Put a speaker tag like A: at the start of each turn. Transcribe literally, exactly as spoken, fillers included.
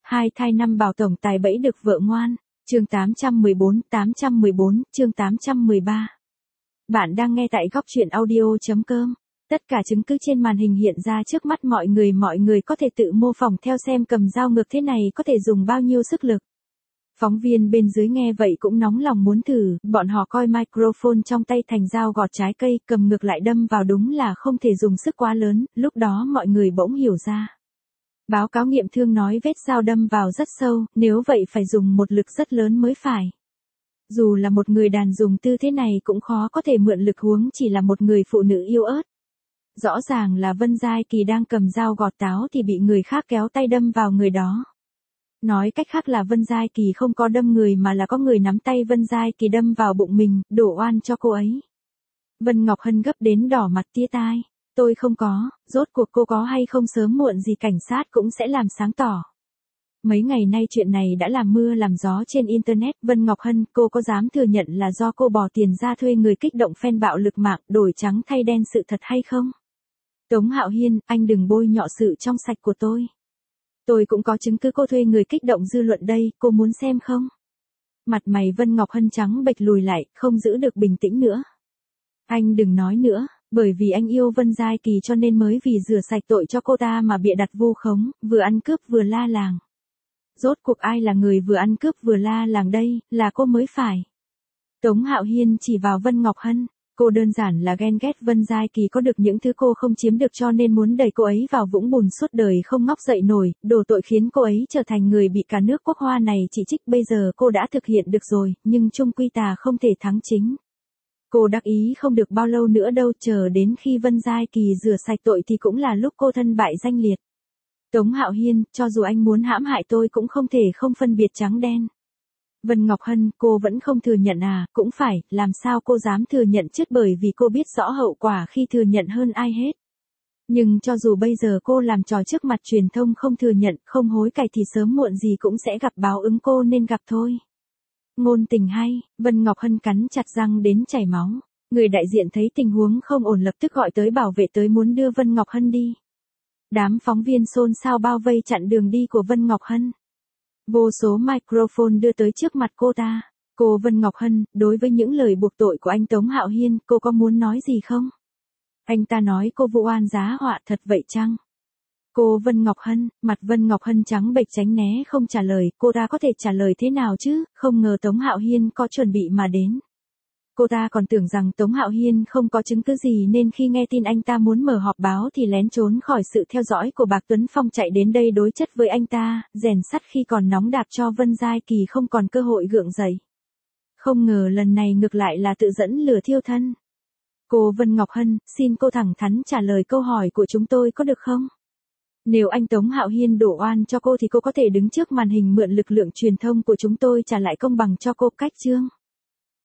A: Hai thai năm bảo tổng tài bẫy được vợ ngoan. Chương tám trăm mười bốn, tám trăm mười bốn, chương tám trăm mười ba. Bạn đang nghe tại góc truyện audio chấm com. Tất cả chứng cứ trên màn hình hiện ra trước mắt mọi người, mọi người có thể tự mô phỏng theo xem cầm dao ngược thế này có thể dùng bao nhiêu sức lực. Phóng viên bên dưới nghe vậy cũng nóng lòng muốn thử, bọn họ coi microphone trong tay thành dao gọt trái cây, cầm ngược lại đâm vào đúng là không thể dùng sức quá lớn, lúc đó mọi người bỗng hiểu ra. Báo cáo nghiệm thương nói vết dao đâm vào rất sâu, nếu vậy phải dùng một lực rất lớn mới phải. Dù là một người đàn dùng tư thế này cũng khó có thể mượn lực, huống chỉ là một người phụ nữ yếu ớt. Rõ ràng là Vân Giai Kỳ đang cầm dao gọt táo thì bị người khác kéo tay đâm vào người đó. Nói cách khác là Vân Giai Kỳ không có đâm người mà là có người nắm tay Vân Giai Kỳ đâm vào bụng mình, đổ oan cho cô ấy. Vân Ngọc Hân gấp đến đỏ mặt tía tai. Tôi không có, rốt cuộc cô có hay không sớm muộn gì cảnh sát cũng sẽ làm sáng tỏ. Mấy ngày nay chuyện này đã làm mưa làm gió trên Internet. Vân Ngọc Hân, cô có dám thừa nhận là do cô bỏ tiền ra thuê người kích động fan bạo lực mạng đổi trắng thay đen sự thật hay không? Tống Hạo Hiên, anh đừng bôi nhọ sự trong sạch của tôi. Tôi cũng có chứng cứ cô thuê người kích động dư luận đây, cô muốn xem không? Mặt mày Vân Ngọc Hân trắng bệch lùi lại, không giữ được bình tĩnh nữa. Anh đừng nói nữa. Bởi vì anh yêu Vân Giai Kỳ cho nên mới vì rửa sạch tội cho cô ta mà bịa đặt vu khống, vừa ăn cướp vừa la làng. Rốt cuộc ai là người vừa ăn cướp vừa la làng đây, là cô mới phải. Tống Hạo Hiên chỉ vào Vân Ngọc Hân, cô đơn giản là ghen ghét Vân Giai Kỳ có được những thứ cô không chiếm được cho nên muốn đẩy cô ấy vào vũng bùn suốt đời không ngóc dậy nổi, đổ tội khiến cô ấy trở thành người bị cả nước quốc hoa này chỉ trích. Bây giờ cô đã thực hiện được rồi, nhưng chung quy tà không thể thắng chính. Cô đắc ý không được bao lâu nữa đâu, chờ đến khi Vân Giai Kỳ rửa sạch tội thì cũng là lúc cô thân bại danh liệt. Tống Hạo Hiên, cho dù anh muốn hãm hại tôi cũng không thể không phân biệt trắng đen. Vân Ngọc Hân, cô vẫn không thừa nhận à? Cũng phải, làm sao cô dám thừa nhận chứ, bởi vì cô biết rõ hậu quả khi thừa nhận hơn ai hết. Nhưng cho dù bây giờ cô làm trò trước mặt truyền thông không thừa nhận, không hối cải thì sớm muộn gì cũng sẽ gặp báo ứng, cô nên gặp thôi. Ngôn tình hay, Vân Ngọc Hân cắn chặt răng đến chảy máu. Người đại diện thấy tình huống không ổn lập tức gọi tới bảo vệ tới muốn đưa Vân Ngọc Hân đi. Đám phóng viên xôn xao bao vây chặn đường đi của Vân Ngọc Hân. Vô số microphone đưa tới trước mặt cô ta. Cô Vân Ngọc Hân, đối với những lời buộc tội của anh Tống Hạo Hiên, cô có muốn nói gì không? Anh ta nói cô vu oan giá họa, thật vậy chăng? Cô Vân Ngọc Hân, mặt Vân Ngọc Hân trắng bệch tránh né không trả lời, cô ta có thể trả lời thế nào chứ, không ngờ Tống Hạo Hiên có chuẩn bị mà đến. Cô ta còn tưởng rằng Tống Hạo Hiên không có chứng cứ gì nên khi nghe tin anh ta muốn mở họp báo thì lén trốn khỏi sự theo dõi của Bạc Tuấn Phong chạy đến đây đối chất với anh ta, rèn sắt khi còn nóng đạp cho Vân Giai Kỳ không còn cơ hội gượng dậy. Không ngờ lần này ngược lại là tự dẫn lửa thiêu thân. Cô Vân Ngọc Hân, xin cô thẳng thắn trả lời câu hỏi của chúng tôi có được không? Nếu anh Tống Hạo Hiên đổ oan cho cô thì cô có thể đứng trước màn hình mượn lực lượng truyền thông của chúng tôi trả lại công bằng cho cô. Cách chương